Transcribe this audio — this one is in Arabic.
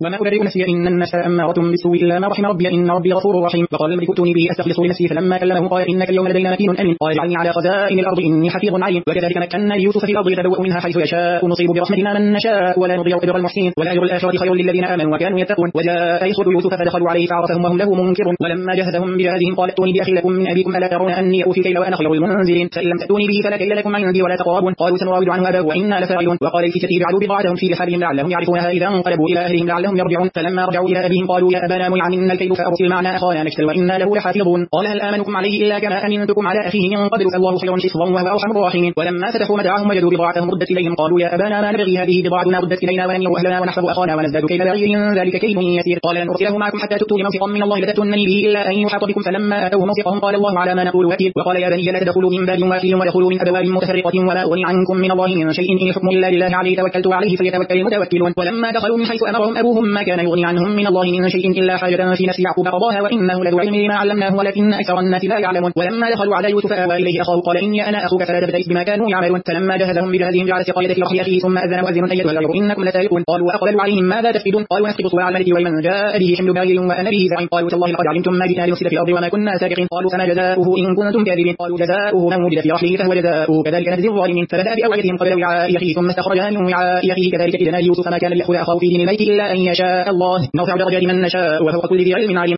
وما أبرئ نفسي إن النفس أمارة بالسوء إلا ما رحم ربي إن ربي غفور رحيم. وقال الملك ائتوني به أستخلص لنفسي فلما كلمه قال إنك اليوم لدينا مكين أمين قال اجعلني على خزائن الأرض إني حفيظ عليم. وكذلك مكنا ليوسف في الأرض يتبوأ منها حيث يشاء نصيب برحمتنا من نشاء ولا نضيع أجر المحسنين والأجر الآخرة خير للذين آمنوا وكانوا يتقون. وجاء إخوة يوسف فدخلوا عليه فعرفهم وهم له منكرون. ولما جهزهم بجهازهم قال ائتوني بأخ لكم من أبيكم ألا ترون أني أوفي الكيل وأنا خير المنزلين فإن لم تأتوني به فلا كيل لكم عندي ولا تقربون. قالوا سنراود عنه أباه وإنا لفاعلون. وقال لفتية اجعلوا بضاعتهم في رحالهم لعلهم يعرفونها إذا انقلبوا إلى أهلهم لعلهم يرجعون. فلما رجعوا إلى أبيهم قالوا يا أبانا منع منا الكيل فأرسل معنا أخانا نكتل وإنا له لحافظون. قال هل آمنكم عليه إلا كما أمنتكم على أخيه من قبل فالله خير حفظا وهو أرحم الراحمين. ولما فتحوا متاعهم وجدوا بضاعتهم ردت إليهم قالوا يا أبانا ما نبغي هذه بضاعتنا ردت إلينا ونمير أهلنا ونحفظ أخانا ونزداد كيل بعير ذلك كيل يسير. قال لن أرسله معكم حتى تؤتون موثقا من الله لتأتونني به إلا أن يحاط بكم. فلما أتوه موثقهم قال الله على ما نقول وكيل. وقال يا بني لا تدخلوا من باب واحد ودخلوا من أبواب متفرقة وما أغني عنكم من الله من شيء إن الحكم إلا لله عليه توكلت وعليه فليتوكل المتوكلون. ولما دخلوا من حيث أمرهم أبوهم ما كان يغني عنهم من الله من شيء إلا حاجة في نفس يعقوب قضاها وإنه لذو علم لما علمناه ولكن أكثر الناس لا يعلمون. ولما دخلوا على يوسف آوى إليه أخاه قال إني أنا أخوك فلا تبتئس بما كانوا يعملون. فلما جهزهم بجهازهم جعل سقاية في رحل أخيه ثم أذن مؤذن أيتها العير إنكم لسارقون. قالوا وأقبلوا عليهم ماذا تفقدون قالوا نفقد صواع الملك ولمن جاء به حمل بعير وأنا به زعيم. قالوا تالله لقد علمتم ما جئنا لنفسد في الأرض وما كنا سارقين. قالوا فما جزاؤه إن كنتم كاذبين. قالوا جزاؤه من وجد في رحله فهو جزاؤه كذلك نجزي الظالمين. فبدأ بأوعيتهم قبل وعاء أخيه ثم استخرجها من وعاء أخيه كذلك كدنا ليوسف ما كان ليأخذ أخاه في دين الملك إلا أن يشاء الله نرفع درجات من نشاء وفوق كل ذي علم عليم.